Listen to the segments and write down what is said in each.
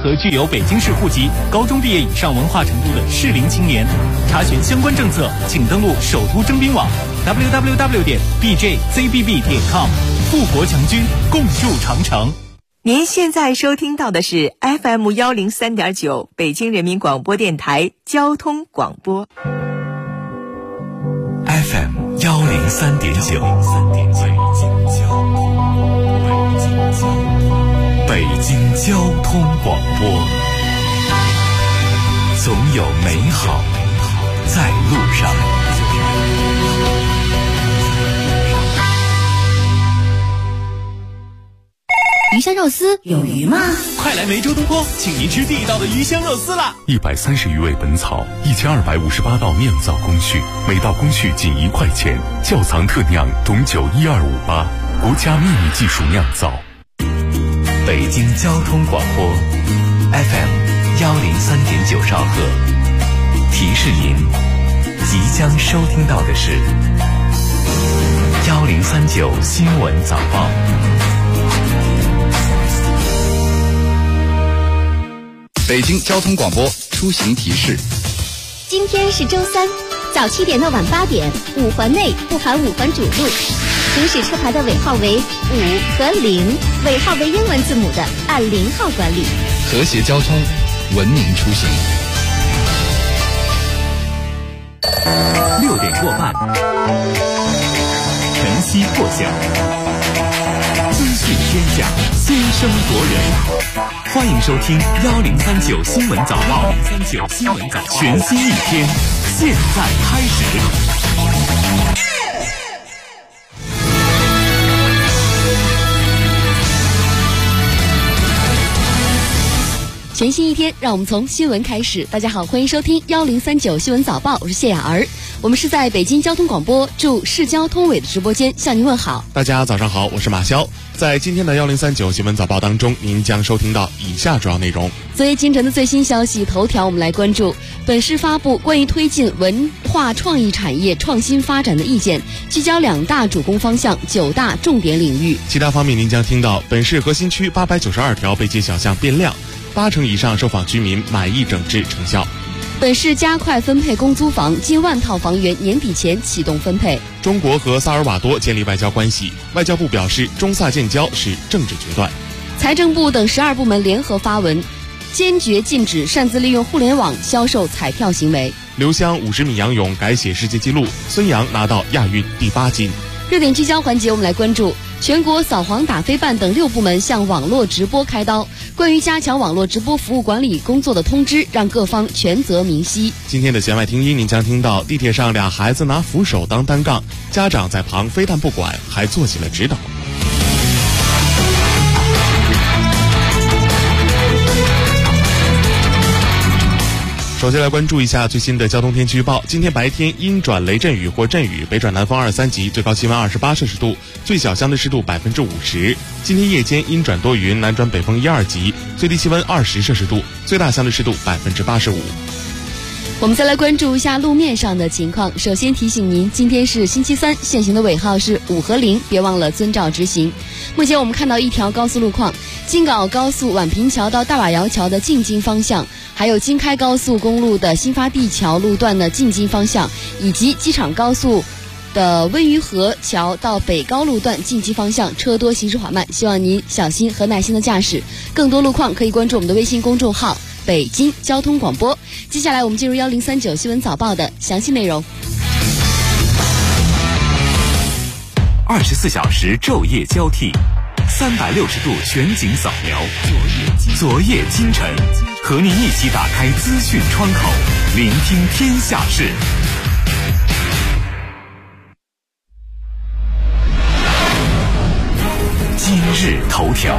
和具有北京市户籍、高中毕业以上文化程度的适龄青年。查询相关政策，请登录首都征兵网 www.bjzbb.com。富国强军，共筑长城。 您现在收听到的是 FM 103.9北京人民广播电台交通广播。 FM 103.9，北京交通广播，总有美好在路上。 鱼香肉丝有鱼吗？ 快来梅州东坡，请您吃地道的鱼香肉丝啦 ！130余味本草，1258道酿造工序，每道工序仅1块钱。窖藏特酿董酒1258，国家秘密技术酿造。北京交通广播 FM 103.9兆赫。提示您，即将收听到的是1039新闻早报。 北京交通广播出行提示： 今天是周三，早7点到晚8点，5环内不含5环主路，行驶车牌的尾号为5和0，尾号为英文字母的按0号管理。 和谐交通，文明出行。 6点过半，晨曦破晓，资讯天下，先声夺人。欢迎收听1039新闻早报，1039新闻早报，全新一天，现在开始。 全新一天，让我们从新闻开始。大家好，欢迎收听1039新闻早报，我是谢雅儿。我们是在北京交通广播驻市交通委的直播间向您问好。 大家早上好，我是马潇。在今天的1039新闻早报当中，您将收听到以下主要内容。 昨夜今晨的最新消息头条，我们来关注本市发布关于推进文化创意产业创新发展的意见，聚焦2大主攻方向、9大重点领域。 其他方面，您将听到本市核心区892条背街小巷变亮，80%以上受访居民满意整治成效。 本市加快分配公租房，近1万套房源年底前启动分配。 中国和萨尔瓦多建立外交关系，外交部表示中萨建交是政治决断。 财政部等12部门联合发文，坚决禁止擅自利用互联网销售彩票行为。 刘湘50米仰泳改写世界纪录，孙杨拿到亚运第8金。 热点聚焦环节，我们来关注全国扫黄打非办等6部门向网络直播开刀，关于加强网络直播服务管理工作的通知，让各方权责明晰。 今天的弦外听音，您将听到地铁上俩孩子拿扶手当单杠，家长在旁非但不管，还做起了指导。首先来关注一下最新的交通天气预报。今天白天阴转雷阵雨或阵雨，北转南风2、3级，最高气温28摄氏度，最小相对湿度50%。今天夜间阴转多云，南转北风1、2级，最低气温20摄氏度，最大相对湿度85%。 我们再来关注一下路面上的情况。首先提醒您，今天是星期三，限行的尾号是5和0，别忘了遵照执行。目前我们看到一条高速路况，京港高速宛平桥到大瓦窑桥的进京方向，还有京开高速公路的新发地桥路段的进京方向，以及机场高速的温榆河桥到北高路段进京方向车多行驶缓慢，希望您小心和耐心的驾驶。更多路况可以关注我们的微信公众号北京交通广播。接下来我们进入1039新闻早报的详细内容。 24小时昼夜交替，360度全景扫描，昨夜今晨，和您一起打开资讯窗口，聆听天下事。今日头条。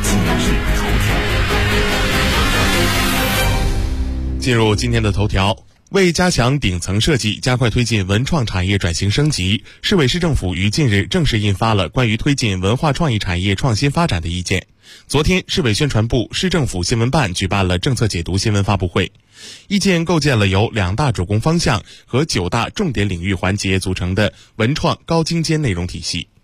进入今天的头条，为加强顶层设计，加快推进文创产业转型升级，市委市政府于近日正式印发了关于推进文化创意产业创新发展的意见。昨天，市委宣传部、市政府新闻办举办了政策解读新闻发布会。意见构建了由2大主攻方向和9大重点领域环节组成的文创高精尖内容体系。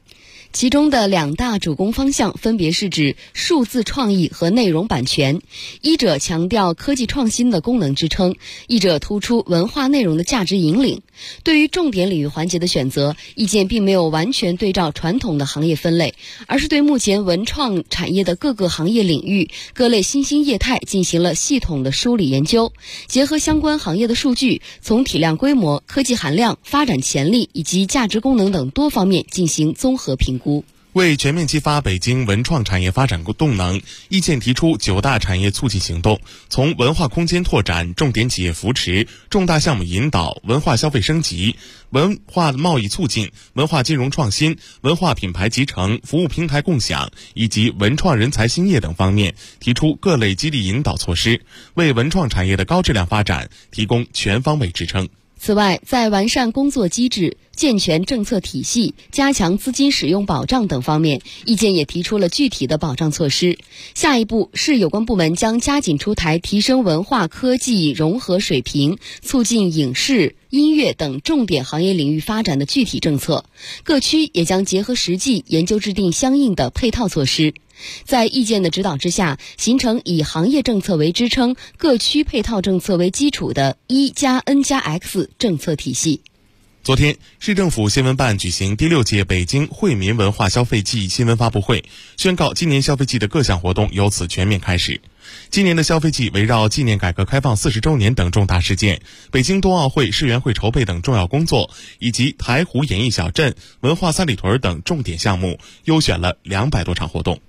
其中的2大主攻方向分别是指数字创意和内容版权，一者强调科技创新的功能支撑，一者突出文化内容的价值引领。对于重点领域环节的选择，意见并没有完全对照传统的行业分类，而是对目前文创产业的各个行业领域、各类新兴业态进行了系统的梳理研究，结合相关行业的数据，从体量规模、科技含量、发展潜力以及价值功能等多方面进行综合评估。 为全面激发北京文创产业发展动能，意见提出9大产业促进行动，从文化空间拓展、重点企业扶持、重大项目引导、文化消费升级、文化贸易促进、文化金融创新、文化品牌集成、服务平台共享以及文创人才兴业等方面，提出各类激励引导措施，为文创产业的高质量发展提供全方位支撑。 此外，在完善工作机制、健全政策体系、加强资金使用保障等方面，意见也提出了具体的保障措施。下一步是有关部门将加紧出台提升文化科技融合水平、促进影视、音乐等重点行业领域发展的具体政策，各区也将结合实际研究制定相应的配套措施。在意见的指导之下，形成以行业政策为支撑、各区配套政策为基础的1+N+X 政策体系。 昨天，市政府新闻办举行第6届北京惠民文化消费季新闻发布会，宣告今年消费季的各项活动由此全面开始。今年的消费季围绕纪念改革开放40周年等重大事件、北京冬奥会、世园会筹备等重要工作，以及台湖演艺小镇、文化三里屯等重点项目，优选了200多场活动。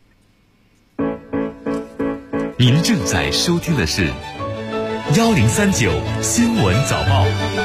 您正在收听的是1039新闻早报。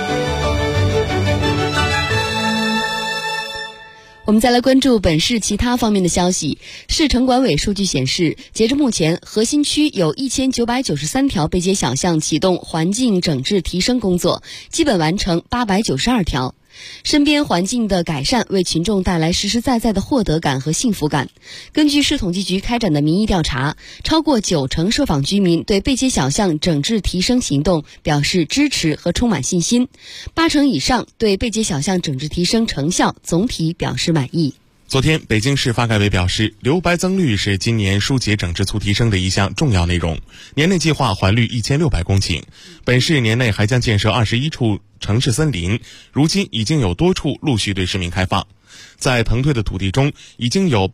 我们再来关注本市其他方面的消息。市城管委数据显示，截至目前，核心区有1993条背街小巷启动环境整治提升工作，基本完成892条。身边环境的改善为群众带来实实在在的获得感和幸福感。根据市统计局开展的民意调查，超过90%受访居民对背街小巷整治提升行动表示支持和充满信心，80%以上对背街小巷整治提升成效总体表示满意。 昨天，北京市发改委表示，留白增绿是今年疏解整治促提升的一项重要内容，年内计划还绿1600公顷。本市年内还将建设21处城市森林，如今已经有多处陆续对市民开放。在腾退的土地中，已经有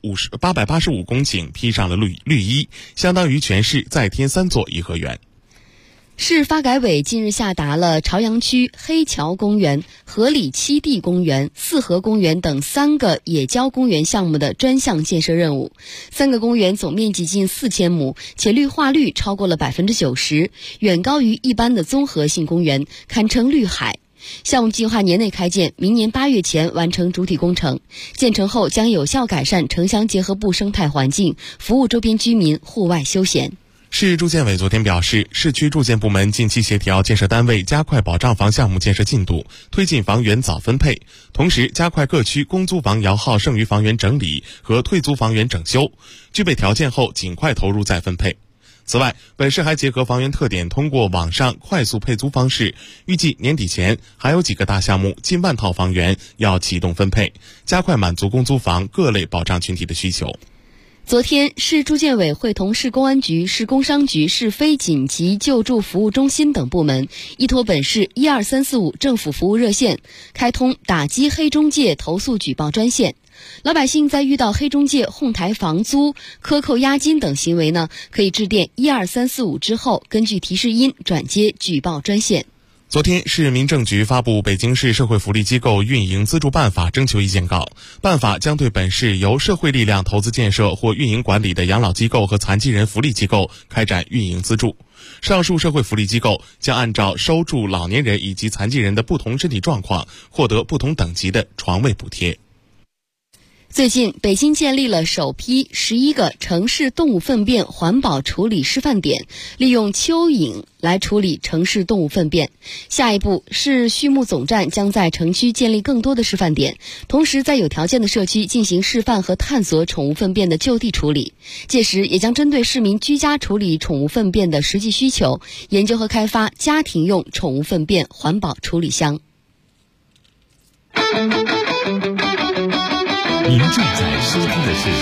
885公顷披上了绿衣，相当于全市再添3座颐和园。 市发改委近日下达了朝阳区黑桥公园、河里七地公园、四河公园等3个野郊公园项目的专项建设任务。3个公园总面积近4000亩，且绿化率超过了90%，远高于一般的综合性公园，堪称绿海。项目计划年内开建，明年8月前完成主体工程。建成后将有效改善城乡结合部生态环境，服务周边居民户外休闲。 市住建委昨天表示，市区住建部门近期协调建设单位加快保障房项目建设进度，推进房源早分配，同时加快各区公租房摇号剩余房源整理和退租房源整修，具备条件后尽快投入再分配。此外，本市还结合房源特点，通过网上快速配租方式，预计年底前还有几个大项目近10000套房源要启动分配，加快满足公租房各类保障群体的需求。 昨天，市住建委会同市公安局、市工商局、市非紧急救助服务中心等部门，依托本市12345政府服务热线，开通打击黑中介投诉举报专线。老百姓在遇到黑中介哄抬房租、克扣押金等行为呢，可以致电12345之后，根据提示音转接举报专线。 昨天，市民政局发布《北京市社会福利机构运营资助办法》征求意见稿。办法将对本市由社会力量投资建设或运营管理的养老机构和残疾人福利机构开展运营资助。上述社会福利机构将按照收住老年人以及残疾人的不同身体状况，获得不同等级的床位补贴。 最近，北京建立了首批11个城市动物粪便环保处理示范点，利用蚯蚓来处理城市动物粪便。下一步，市畜牧总站将在城区建立更多的示范点，同时在有条件的社区进行示范和探索宠物粪便的就地处理。届时，也将针对市民居家处理宠物粪便的实际需求，研究和开发家庭用宠物粪便环保处理箱。 您正在收听的是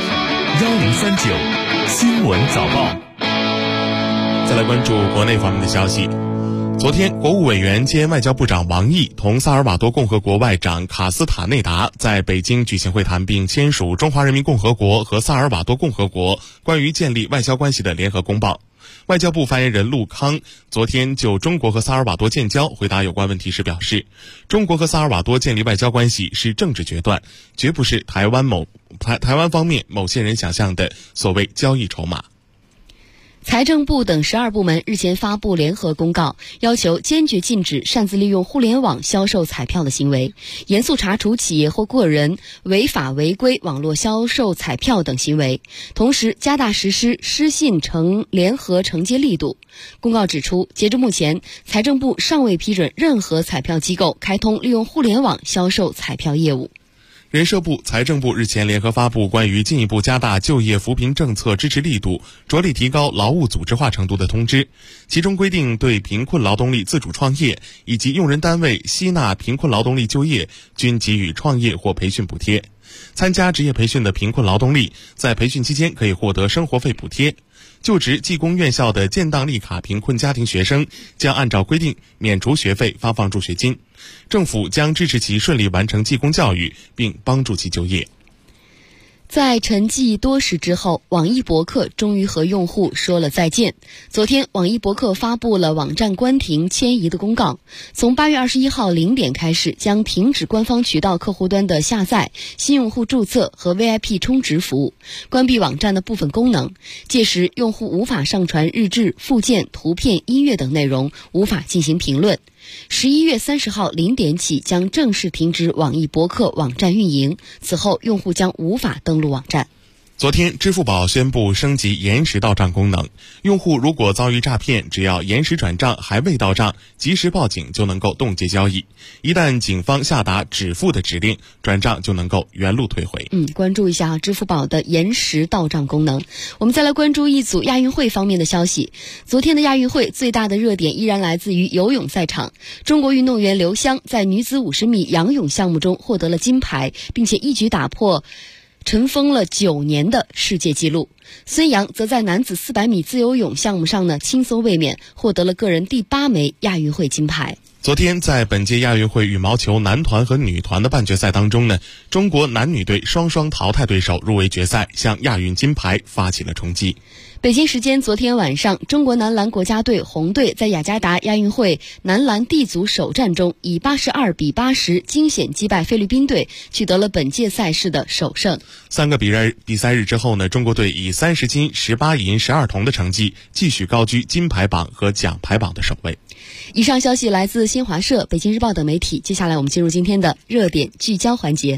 1039新闻早报。 再来关注国内方面的消息。昨天，国务委员兼外交部长王毅同萨尔瓦多共和国外长卡斯塔内达在北京举行会谈，并签署《中华人民共和国和萨尔瓦多共和国关于建立外交关系的联合公报》。外交部发言人陆康昨天就中国和萨尔瓦多建交回答有关问题时表示，中国和萨尔瓦多建立外交关系是政治决断，绝不是台湾方面某些人想象的所谓交易筹码。 财政部等12部门日前发布联合公告，要求坚决禁止擅自利用互联网销售彩票的行为，严肃查处企业或个人违法违规网络销售彩票等行为，同时加大实施失信联合惩戒力度。公告指出，截至目前，财政部尚未批准任何彩票机构开通利用互联网销售彩票业务。 人社部、财政部日前联合发布关于进一步加大就业扶贫政策支持力度，着力提高劳务组织化程度的通知，其中规定对贫困劳动力自主创业以及用人单位吸纳贫困劳动力就业均给予创业或培训补贴。参加职业培训的贫困劳动力在培训期间可以获得生活费补贴。就职技工院校的建档立卡贫困家庭学生将按照规定免除学费，发放助学金。政府将支持其顺利完成技工教育，并帮助其就业。 在沉寂多时之后，网易博客终于和用户说了再见。昨天，网易博客发布了网站关停迁移的公告，从8月21号0点开始，将停止官方渠道客户端的下载、新用户注册和 VIP 充值服务，关闭网站的部分功能。届时，用户无法上传日志、附件、图片、音乐等内容，无法进行评论。11月30号0点起将正式停止网易博客网站运营，此后用户将无法登录网站。 昨天，支付宝宣布升级延时到账功能，用户如果遭遇诈骗，只要延时转账还未到账，及时报警就能够冻结交易。一旦警方下达止付的指令，转账就能够原路退回。 关注一下支付宝的延时到账功能。我们再来关注一组亚运会方面的消息。昨天的亚运会最大的热点依然来自于游泳赛场，中国运动员刘湘在女子50米仰泳项目中获得了金牌，并且一举打破尘封了9年的世界纪录。孙杨则在男子400米自由泳项目上呢轻松卫冕，获得了个人第8枚亚运会金牌。 昨天在本届亚运会羽毛球男团和女团的半决赛当中呢，中国男女队双双淘汰对手入围决赛，向亚运金牌发起了冲击。 北京时间昨天晚上，中国男篮国家队红队在雅加达亚运会男篮 D 组首战中以82比80惊险击败菲律宾队，取得了本届赛事的首胜。 3个比赛日之后呢，中国队以30金、18银、12铜的成绩继续高居金牌榜和奖牌榜的首位。 以上消息来自新华社、北京日报等媒体。接下来我们进入今天的热点聚焦环节，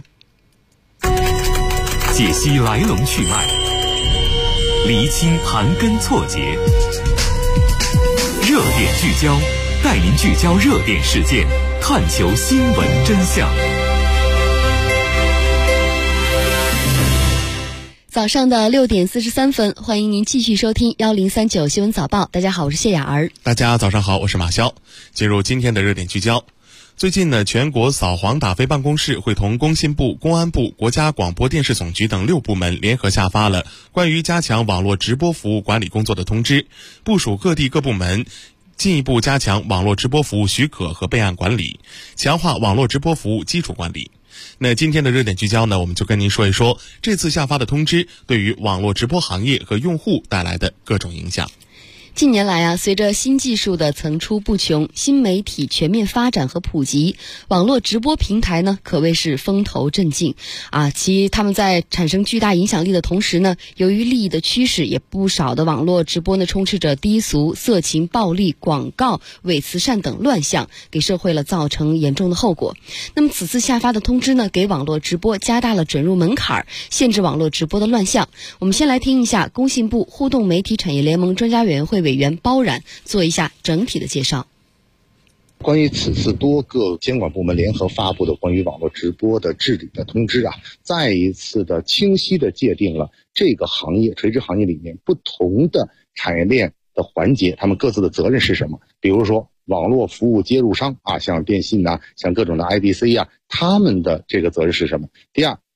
解析来龙去脉，厘清盘根错节，热点聚焦，带您聚焦热点事件，探求新闻真相。 早上的6点43分，欢迎您继续收听1039新闻早报。大家好，我是谢雅儿。 大家早上好，我是马潇。进入今天的热点聚焦。最近呢，全国扫黄打非办公室会同工信部、公安部、国家广播电视总局等6部门联合下发了关于加强网络直播服务管理工作的通知，部署各地各部门进一步加强网络直播服务许可和备案管理，强化网络直播服务基础管理。那今天的热点聚焦呢，我们就跟您说一说这次下发的通知对于网络直播行业和用户带来的各种影响。 近年来随着新技术的层出不穷，新媒体全面发展和普及，网络直播平台呢可谓是风头正劲他们在产生巨大影响力的同时呢，由于利益的驱使，也不少的网络直播呢充斥着低俗、色情、暴力、广告、伪慈善等乱象，给社会造成严重的后果。那么此次下发的通知呢，给网络直播加大了准入门槛，限制网络直播的乱象。我们先来听一下工信部互动媒体产业联盟专家委员会委员包冉做一下整体的介绍。 关于此次多个监管部门联合发布的关于网络直播的治理的通知再一次的清晰的界定了这个行业垂直行业里面不同的产业链的环节，他们各自的责任是什么。比如说网络服务接入商像电信像各种的 IDC他们的这个责任是什么。第二，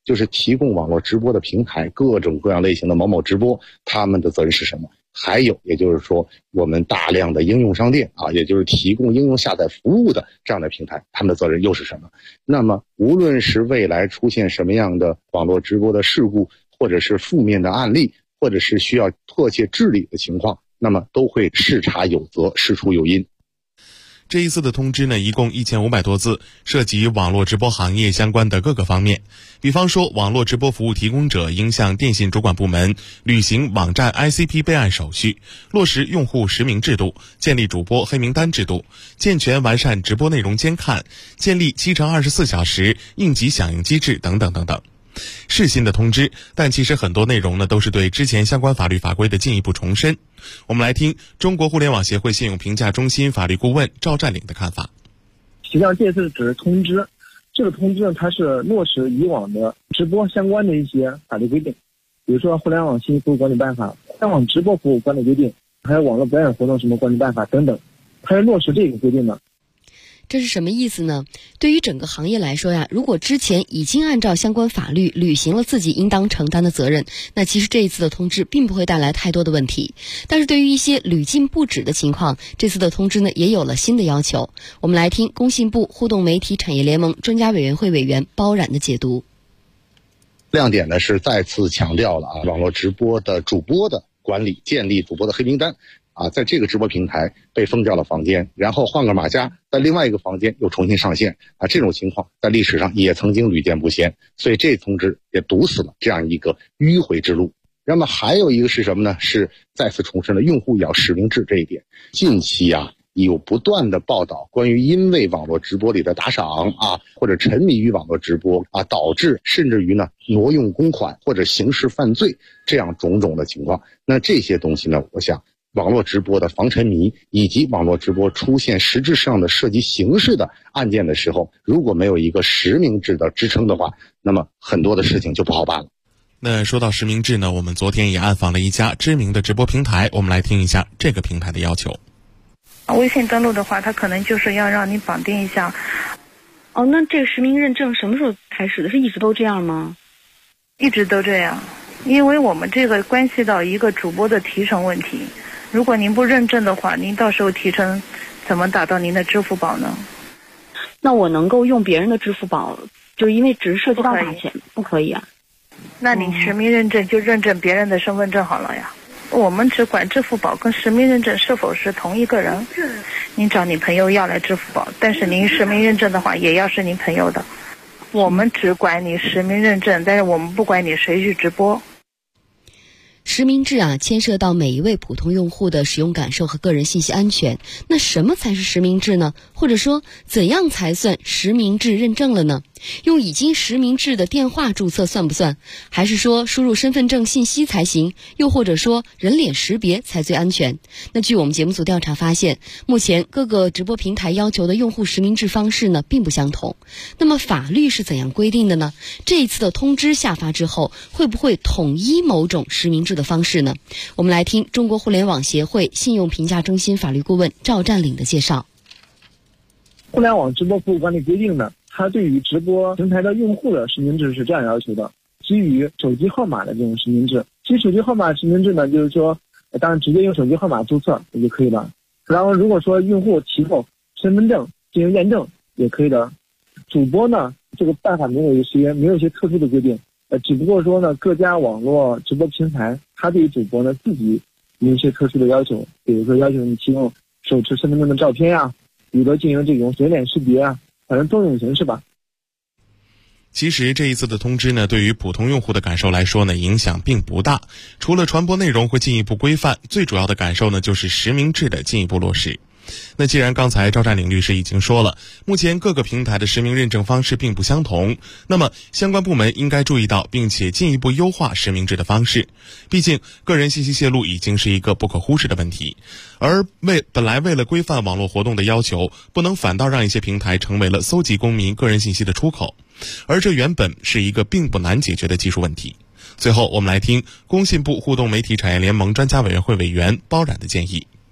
就是提供网络直播的平台，各种各样类型的某某直播，他们的责任是什么？还有，也就是说，我们大量的应用商店啊，也就是提供应用下载服务的这样的平台，他们的责任又是什么？那么，无论是未来出现什么样的网络直播的事故，或者是负面的案例，或者是需要迫切治理的情况，那么都会视察有责，事出有因。 这一次的通知呢，一共1500多字，涉及网络直播行业相关的各个方面。比方说，网络直播服务提供者应向电信主管部门履行网站 ICP 备案手续，落实用户实名制度，建立主播黑名单制度，健全完善直播内容监看，建立7×24小时应急响应机制等等等等。是新的通知，但其实很多内容呢都是对之前相关法律法规的进一步重申。我们来听中国互联网协会信用评价中心法律顾问赵占领的看法。 实际上这次只是通知，这个通知呢，它是落实以往的直播相关的一些法律规定，比如说《互联网信息服务管理办法》、《互联网直播服务管理规定》，还有《网络表演活动什么管理办法》等等，它是落实这个规定的。 这是什么意思呢？对于整个行业来说呀，如果之前已经按照相关法律履行了自己应当承担的责任，那其实这一次的通知并不会带来太多的问题。但是对于一些屡禁不止的情况，这次的通知呢也有了新的要求。我们来听工信部互动媒体产业联盟专家委员会委员包冉的解读。 亮点呢是再次强调了网络直播的主播的管理，建立主播的黑名单。在这个直播平台被封掉了房间，然后换个码家，在另外一个房间又重新上线这种情况在历史上也曾经屡见不鲜，所以这通知也堵死了这样一个迂回之路。那么还有一个是什么呢？是再次重申了用户要实名制这一点。近期有不断的报道关于因为网络直播里的打赏或者沉迷于网络直播导致甚至于呢挪用公款或者刑事犯罪这样种种的情况。那这些东西呢，我想网络直播的防沉迷以及网络直播出现实质上的涉及刑事的案件的时候，如果没有一个实名制的支撑的话，那么很多的事情就不好办了。 那说到实名制呢，我们昨天也暗访了一家知名的直播平台，我们来听一下这个平台的要求。 微信登录的话，它可能就是要让你绑定一下。 那这个实名认证什么时候开始的？是一直都这样吗？ 一直都这样，因为我们这个关系到一个主播的提成问题。如果您不认证的话，您到时候提成怎么打到您的支付宝呢？ 那我能够用别人的支付宝，就是因为只是涉及到打钱，不可以啊？ 那你实名认证就认证别人的身份证好了呀。我们只管支付宝跟实名认证是否是同一个人。您找你朋友要来支付宝，但是您实名认证的话也要是您朋友的。我们只管你实名认证，但是我们不管你谁去直播。 实名制牵涉到每一位普通用户的使用感受和个人信息安全。那什么才是实名制呢？或者说怎样才算实名制认证了呢？用已经实名制的电话注册算不算？还是说输入身份证信息才行？又或者说人脸识别才最安全？那据我们节目组调查发现，目前各个直播平台要求的用户实名制方式呢并不相同。那么法律是怎样规定的呢？这一次的通知下发之后，会不会统一某种实名制的方式呢？我们来听中国互联网协会信用评价中心法律顾问赵占领的介绍。 互联网直播服务管理规定呢，它对于直播平台的用户的实名制是这样要求的：基于手机号码的这种实名制。基于手机号码实名制呢，就是说，当然直接用手机号码注册也就可以了。然后如果说用户提供身份证进行验证也可以的。主播呢，这个办法没有一些特殊的规定，只不过说呢，各家网络直播平台它对于主播呢自己有一些特殊的要求，比如说要求你提供手持身份证的照片比如进行这种人脸识别反正多种形式吧。 其实这一次的通知呢，对于普通用户的感受来说呢，影响并不大。除了传播内容会进一步规范，最主要的感受呢，就是实名制的进一步落实。那既然刚才赵占领律师已经说了，目前各个平台的实名认证方式并不相同，那么相关部门应该注意到，并且进一步优化实名制的方式。毕竟个人信息泄露已经是一个不可忽视的问题，而本来为了规范网络活动的要求，不能反倒让一些平台成为了搜集公民个人信息的出口，而这原本是一个并不难解决的技术问题。最后我们来听工信部互动媒体产业联盟专家委员会委员包冉的建议。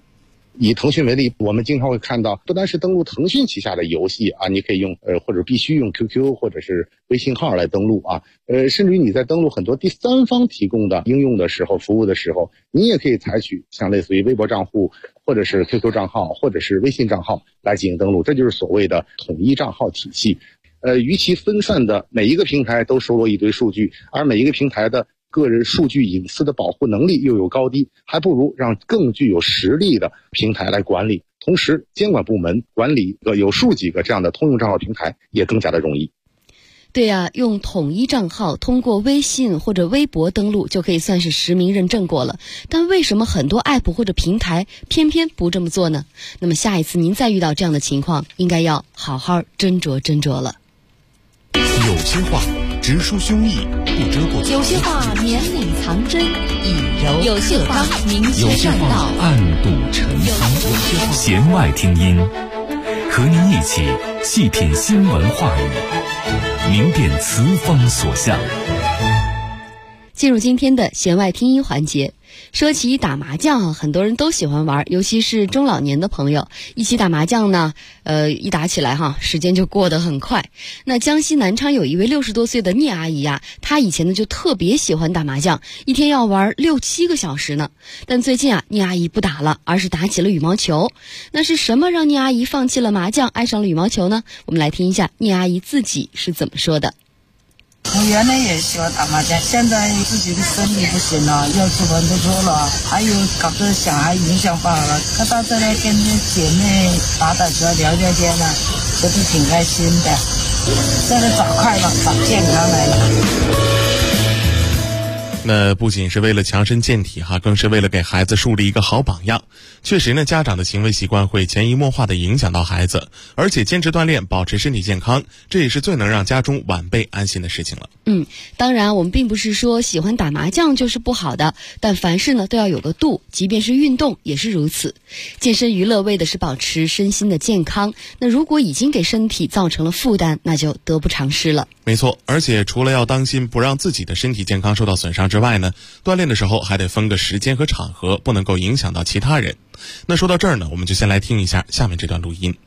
以腾讯为例，我们经常会看到，不单是登录腾讯旗下的游戏啊，你可以用或者必须用 QQ 或者是微信号来登录啊，甚至于你在登录很多第三方提供的应用的时候、服务的时候，你也可以采取像类似于微博账户或者是 QQ 账号或者是微信账号来进行登录，这就是所谓的统一账号体系。与其分散的每一个平台都收罗一堆数据，而每一个平台的个人数据隐私的保护能力又有高低，还不如让更具有实力的平台来管理。同时，监管部门管理有数几个这样的通用账号平台也更加的容易。 对啊，用统一账号通过微信或者微博登录就可以算是实名认证过了。但为什么很多 app 或者平台偏偏不这么做呢？那么下一次您再遇到这样的情况，应该要好好斟酌斟酌了。 有些话直抒胸臆，不遮不藏； 有些话绵里藏针，以柔有些话明确善道， 暗度陈仓。弦外听音，和您一起细品新闻话语，明辨词风所向。 进入今天的弦外听音环节。说起打麻将，很多人都喜欢玩，尤其是中老年的朋友，一起打麻将呢，一打起来时间就过得很快。那江西南昌有一位60多岁的聂阿姨呀，她以前呢就特别喜欢打麻将，一天要玩6-7个小时呢。但最近聂阿姨不打了，而是打起了羽毛球。那是什么让聂阿姨放弃了麻将，爱上了羽毛球呢？我们来听一下聂阿姨自己是怎么说的。 我原来也喜欢打麻将，现在自己的身体不行了，要出门不出了，还有搞得小孩影响不好了。看到这来跟姐妹打球聊聊天了，觉得挺开心的。现在找快乐，找健康来了。 那不仅是为了强身健体更是为了给孩子树立一个好榜样。确实呢，家长的行为习惯会潜移默化地影响到孩子，而且坚持锻炼，保持身体健康，这也是最能让家中晚辈安心的事情了。 当然我们并不是说喜欢打麻将就是不好的，但凡事呢都要有个度，即便是运动也是如此。健身娱乐为的是保持身心的健康，那如果已经给身体造成了负担，那就得不偿失了。 没错，而且除了要当心不让自己的身体健康受到损伤之外呢，锻炼的时候还得分个时间和场合，不能够影响到其他人。那说到这儿呢，我们就先来听一下下面这段录音。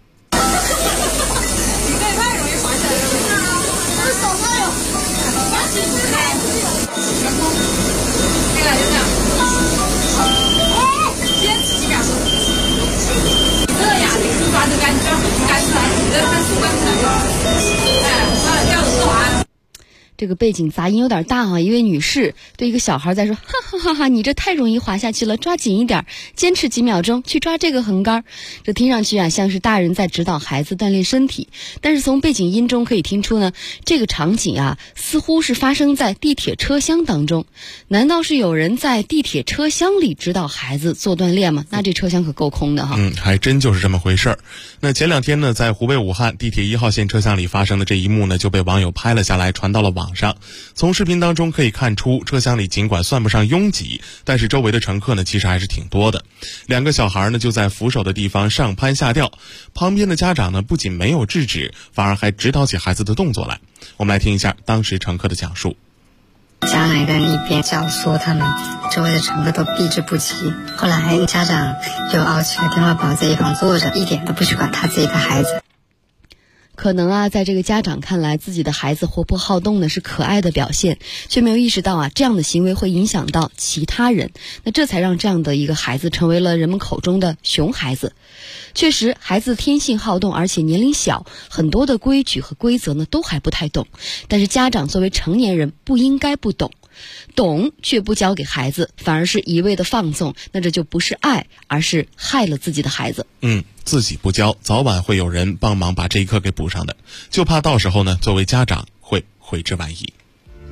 这个背景杂音有点大一位女士对一个小孩在说，哈哈哈哈，你这太容易滑下去了，抓紧一点，坚持几秒钟去抓这个横杆。这听上去像是大人在指导孩子锻炼身体，但是从背景音中可以听出呢，这个场景似乎是发生在地铁车厢当中。难道是有人在地铁车厢里指导孩子做锻炼吗？那这车厢可够空的还真就是这么回事儿。那前2天呢，在湖北武汉地铁1号线车厢里发生的这一幕呢，就被网友拍了下来，传到了网上。从视频当中可以看出，车厢里尽管算不上拥挤，但是周围的乘客呢其实还是挺多的。2个小孩呢就在扶手的地方上攀下吊，旁边的家长呢不仅没有制止，反而还指导起孩子的动作来。我们来听一下当时乘客的讲述。 下来的一边教唆他们，周围的乘客都避之不及。后来家长就凹起了电话宝在一旁坐着，一点都不去管他自己的孩子。 可能在这个家长看来，自己的孩子活泼好动呢是可爱的表现，却没有意识到这样的行为会影响到其他人。那这才让这样的一个孩子成为了人们口中的熊孩子。确实，孩子天性好动，而且年龄小，很多的规矩和规则呢都还不太懂。但是家长作为成年人，不应该不懂。懂却不教给孩子，反而是一味的放纵，那这就不是爱，而是害了自己的孩子。 自己不教，早晚会有人帮忙把这一课给补上的，就怕到时候呢，作为家长会悔之晚矣。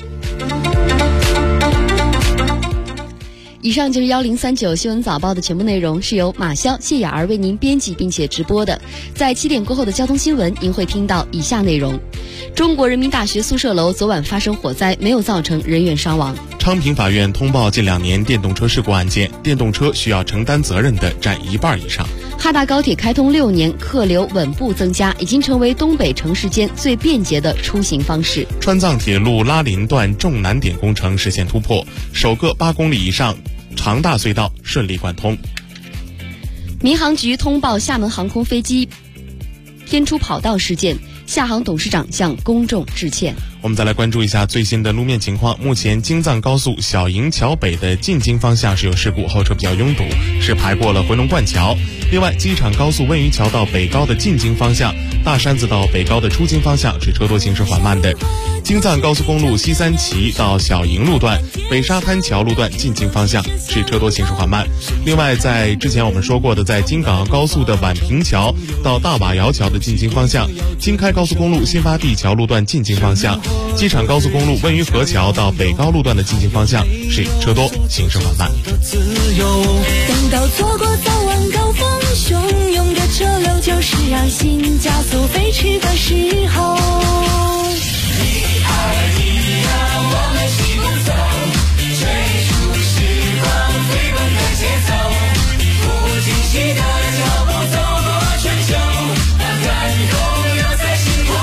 以上就是1039新闻早报的全部内容，是由马潇、谢雅儿为您编辑并且直播的。在7点过后的交通新闻，您会听到以下内容：中国人民大学宿舍楼昨晚发生火灾，没有造成人员伤亡。 昌平法院通报近2年电动车事故案件，电动车需要承担责任的占1半以上。 哈大高铁开通6年，客流稳步增加，已经成为东北城市间最便捷的出行方式。 川藏铁路拉林段重难点工程实现突破，首个8公里以上长大隧道顺利贯通。 民航局通报厦门航空飞机偏出跑道事件，厦航董事长向公众致歉。 我们再来关注一下最新的路面情况。目前京藏高速小营桥北的进京方向是有事故，后车比较拥堵，是排过了回龙观桥。另外，机场高速温榆桥到北高的进京方向，大山子到北高的出京方向是车多行驶缓慢的。京藏高速公路西三旗到小营路段、北沙滩桥路段进京方向是车多行驶缓慢。另外，在之前我们说过的，在京港澳高速的宛平桥到大瓦窑桥的进京方向，京开高速公路新发地桥路段进京方向，机场高速公路温榆河桥到北高路段的进京方向是车多行驶缓慢。 等到错过早晚高峰汹涌的车流，就是让心加速飞驰的时候。我们齐步走，追逐时光飞奔的节奏，不惊喜的脚步走过春秋，把感动留在心头。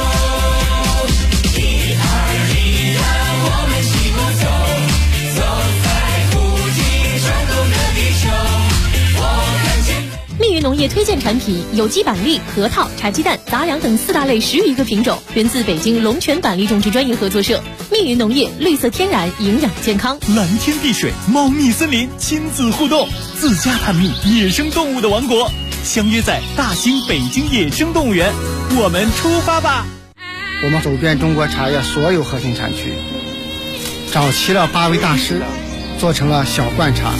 我们齐步走，走在不停转动的地球。我看见密云农业推荐产品有机板栗、核桃、茶鸡蛋、杂粮等4大类10余个品种，源自北京龙泉板栗种植专业合作社。密云农业，绿色天然，营养健康。 蓝天碧水，茂密森林，亲子互动，自家探秘野生动物的王国，相约在大兴北京野生动物园，我们出发吧！ 我们走遍中国茶叶所有核心产区，找齐了8位大师，做成了小罐茶。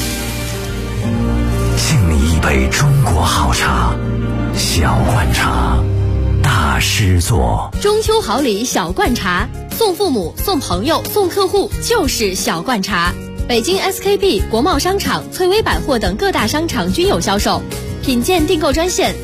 敬你一杯中国好茶，小罐茶，大师做。 中秋好礼小罐茶，送父母、送朋友、送客户就是小罐茶。北京 SKP、国贸商场、翠微百货等各大商场均有销售。品鉴订购专线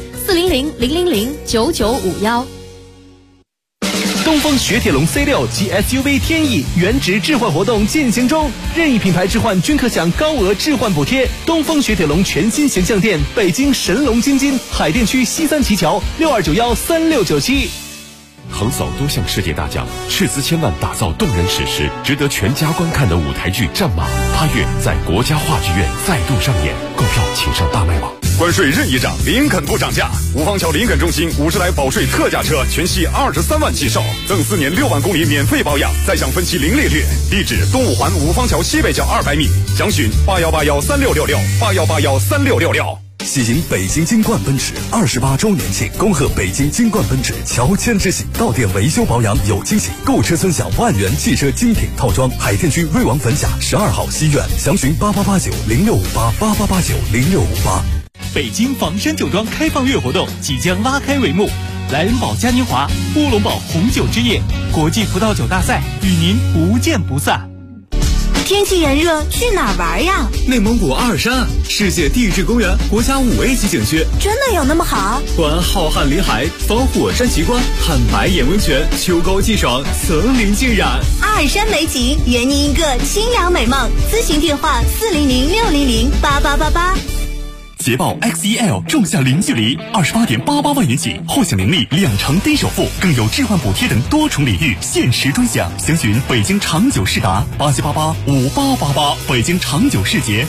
400-000-9951。 东风雪铁龙 C6 及 SUV 天翼原值置换活动进行中，任意品牌置换均可享高额置换补贴。东风雪铁龙全新形象店，北京神龙京津海淀区西三旗桥62913697。 横扫多项世界大奖，斥资千万打造动人史诗，值得全家观看的舞台剧《战马》8月在国家话剧院再度上演。购票请上大麦网。 关税任意涨，林肯不涨价。五坊桥林肯中心50台保税特价车，全系23万起售，赠4年6万公里免费保养，再享分期零利率。地址：东五环五坊桥西北角200米，详询81813666，81813666。 喜迎北京金冠奔驰28周年庆，恭贺北京金冠奔驰乔迁之喜，到店维修保养有惊喜，购车尊享万元汽车精品套装。海淀区瑞王坟峡12号西苑，详询88890658，88890658。 北京房山酒庄开放月活动即将拉开帷幕，莱恩堡嘉年华、乌龙堡红酒之夜、国际葡萄酒大赛与您不见不散。 天气炎热，去哪儿玩呀？ 内蒙古阿尔山，世界地质公园国家5A 级景区， 真的有那么好？ 观浩瀚林海，访火山奇观，看白眼温泉，秋高气爽，层林尽染。 阿尔山美景，圆您一个清凉美梦。咨询电话400-600-8888。 捷豹 XEL 仲夏零距离28.88万元起，后享年利2成低首付，更有置换补贴等多重礼遇，限时专享。详询北京长久世达87885888，北京长久世捷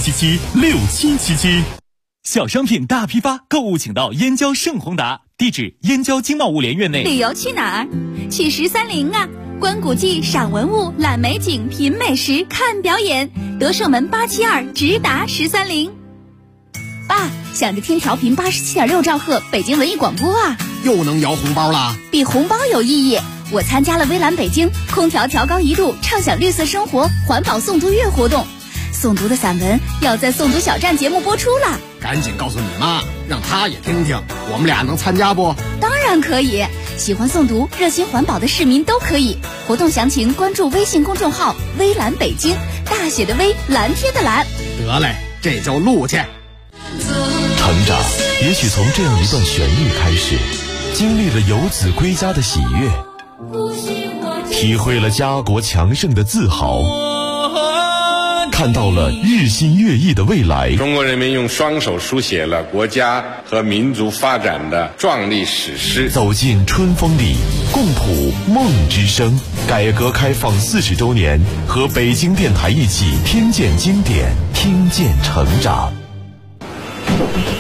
63776777。 小商品大批发，购物请到燕郊盛宏达，地址燕郊经贸物联院内。 旅游去哪儿？去1030啊！观古迹、赏文物、览美景、品美食、看表演，德胜门872直达1030。爸，想着听调频87.6兆赫北京文艺广播啊， 又能摇红包啦！ 比红包有意义。我参加了微蓝北京空调调高1度，畅享绿色生活环保诵读月活动，诵读的散文要在诵读小站节目播出了。 赶紧告诉你妈，让她也听听，我们俩能参加不？ 当然可以，喜欢诵读、热心环保的市民都可以。活动详情关注微信公众号微蓝北京，大写的微，蓝天的蓝。 得嘞，这就录去。 成长也许从这样一段旋律开始，经历了游子归家的喜悦，体会了家国强盛的自豪，看到了日新月异的未来。 中国人民用双手书写了国家和民族发展的壮丽史诗。 走进春风里，共谱梦之声。改革开放40周年，和北京电台一起听见经典，听见成长。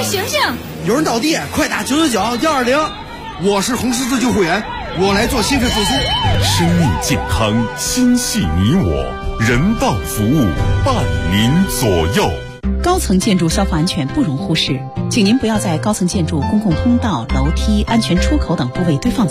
醒醒！ 有人倒地，快打999-120。我是红十字救护员，我来做心肺复苏。 生命健康，心系你我，人道服务伴您左右。 高层建筑消防安全不容忽视，请您不要在高层建筑公共通道、楼梯、安全出口等部位堆放